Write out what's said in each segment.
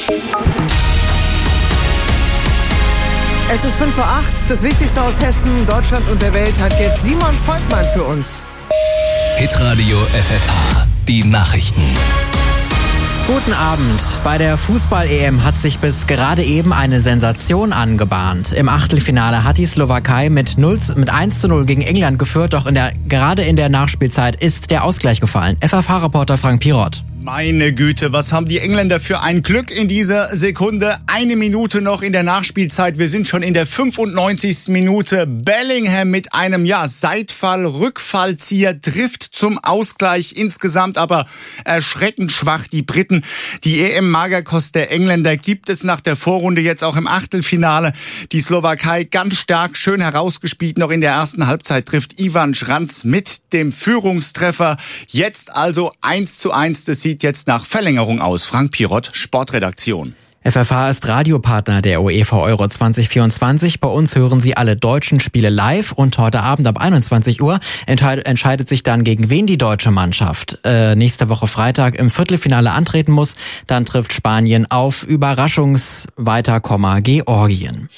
Es ist 5:08 Uhr. Das Wichtigste aus Hessen, Deutschland und der Welt hat jetzt Simon Volkmann für uns. Hitradio FFH, die Nachrichten. Guten Abend. Bei der Fußball-EM hat sich bis gerade eben eine Sensation angebahnt. Im Achtelfinale hat die Slowakei mit 1:0 gegen England geführt, doch gerade in der Nachspielzeit ist der Ausgleich gefallen. FFH-Reporter Frank Pirot. Meine Güte, was haben die Engländer für ein Glück in dieser Sekunde. 1 Minute noch in der Nachspielzeit. Wir sind schon in der 95. Minute. Bellingham mit einem Seitfall, Rückfallzieher trifft zum Ausgleich. Insgesamt aber erschreckend schwach die Briten. Die EM-Magerkost der Engländer gibt es nach der Vorrunde jetzt auch im Achtelfinale. Die Slowakei ganz stark, schön herausgespielt. Noch in der ersten Halbzeit trifft Ivan Schranz mit dem Führungstreffer. Jetzt also 1:1. Das sieht jetzt nach Verlängerung aus. Frank Pirot, Sportredaktion. FFH ist Radiopartner der UEFA Euro 2024. Bei uns hören Sie alle deutschen Spiele live und heute Abend ab 21 Uhr entscheidet sich dann, gegen wen die deutsche Mannschaft nächste Woche Freitag im Viertelfinale antreten muss. Dann trifft Spanien auf Überraschungsweiterkomma Georgien.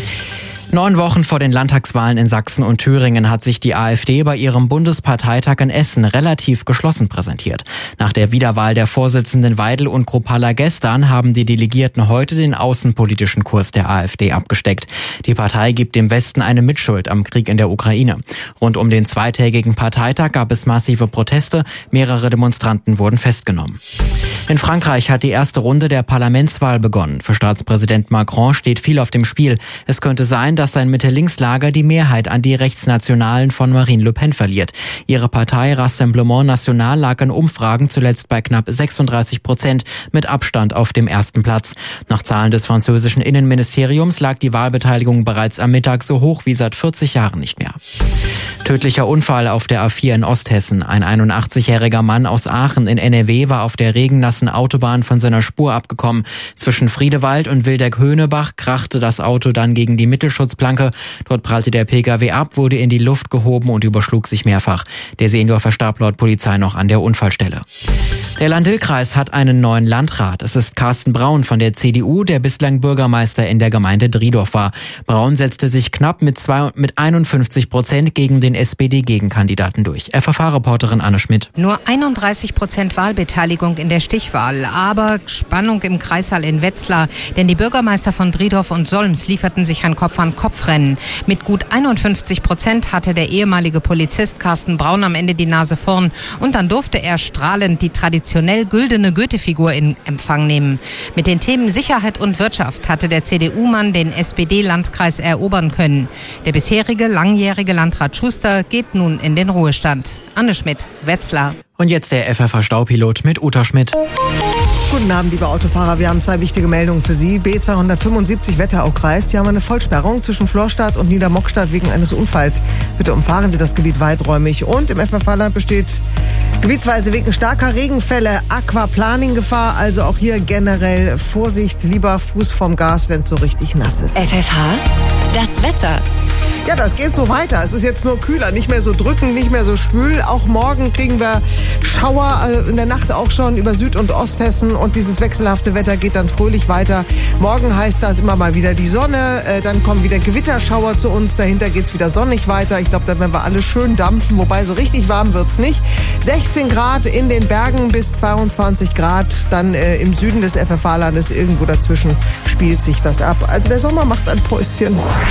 9 Wochen vor den Landtagswahlen in Sachsen und Thüringen hat sich die AfD bei ihrem Bundesparteitag in Essen relativ geschlossen präsentiert. Nach der Wiederwahl der Vorsitzenden Weidel und Kruppalla gestern haben die Delegierten heute den außenpolitischen Kurs der AfD abgesteckt. Die Partei gibt dem Westen eine Mitschuld am Krieg in der Ukraine. Rund um den zweitägigen Parteitag gab es massive Proteste, mehrere Demonstranten wurden festgenommen. In Frankreich hat die erste Runde der Parlamentswahl begonnen. Für Staatspräsident Macron steht viel auf dem Spiel. Es könnte sein, dass sein Mitte-Links-Lager die Mehrheit an die Rechtsnationalen von Marine Le Pen verliert. Ihre Partei Rassemblement National lag in Umfragen zuletzt bei knapp 36%, mit Abstand auf dem ersten Platz. Nach Zahlen des französischen Innenministeriums lag die Wahlbeteiligung bereits am Mittag so hoch wie seit 40 Jahren nicht mehr. Tödlicher Unfall auf der A4 in Osthessen. Ein 81-jähriger Mann aus Aachen in NRW war auf der regennassen Autobahn von seiner Spur abgekommen. Zwischen Friedewald und Wildeck-Höhnebach krachte das Auto dann gegen die Mittelschutzplanke. Dort prallte der Pkw ab, wurde in die Luft gehoben und überschlug sich mehrfach. Der Senior verstarb laut Polizei noch an der Unfallstelle. Der Lahn-Dill-Kreis hat einen neuen Landrat. Es ist Carsten Braun von der CDU, der bislang Bürgermeister in der Gemeinde Driedorf war. Braun setzte sich knapp mit 51% gegen den SPD-Gegenkandidaten durch. FFH-Reporterin Anne Schmidt. Nur 31% Wahlbeteiligung in der Stichwahl, aber Spannung im Kreissaal in Wetzlar. Denn die Bürgermeister von Driedorf und Solms lieferten sich ein Kopf-an-Kopf-Rennen. Mit gut 51% hatte der ehemalige Polizist Carsten Braun am Ende die Nase vorn. Und dann durfte er strahlend die traditionell güldene Goethe-Figur in Empfang nehmen. Mit den Themen Sicherheit und Wirtschaft hatte der CDU-Mann den SPD-Landkreis erobern können. Der bisherige langjährige Landrat Schuster geht nun in den Ruhestand. Anne Schmidt, Wetzlar. Und jetzt der FFH-Staupilot mit Uta Schmidt. Guten Abend, liebe Autofahrer. Wir haben 2 wichtige Meldungen für Sie. B275 Wetteraukreis. Sie haben eine Vollsperrung zwischen Florstadt und Niedermockstadt wegen eines Unfalls. Bitte umfahren Sie das Gebiet weiträumig. Und im FFH-Land besteht gebietsweise wegen starker Regenfälle Aquaplaning-Gefahr. Also auch hier generell Vorsicht. Lieber Fuß vom Gas, wenn es so richtig nass ist. FFH, das Wetter. Ja, das geht so weiter. Es ist jetzt nur kühler, nicht mehr so drückend, nicht mehr so schwül. Auch morgen kriegen wir Schauer, in der Nacht auch schon über Süd- und Osthessen. Und dieses wechselhafte Wetter geht dann fröhlich weiter. Morgen heißt das immer mal wieder die Sonne, dann kommen wieder Gewitterschauer zu uns. Dahinter geht's wieder sonnig weiter. Ich glaube, da werden wir alle schön dampfen, wobei so richtig warm wird's nicht. 16 Grad in den Bergen bis 22 Grad. Dann im Süden des FFH-Landes irgendwo dazwischen spielt sich das ab. Also der Sommer macht ein Päuschen.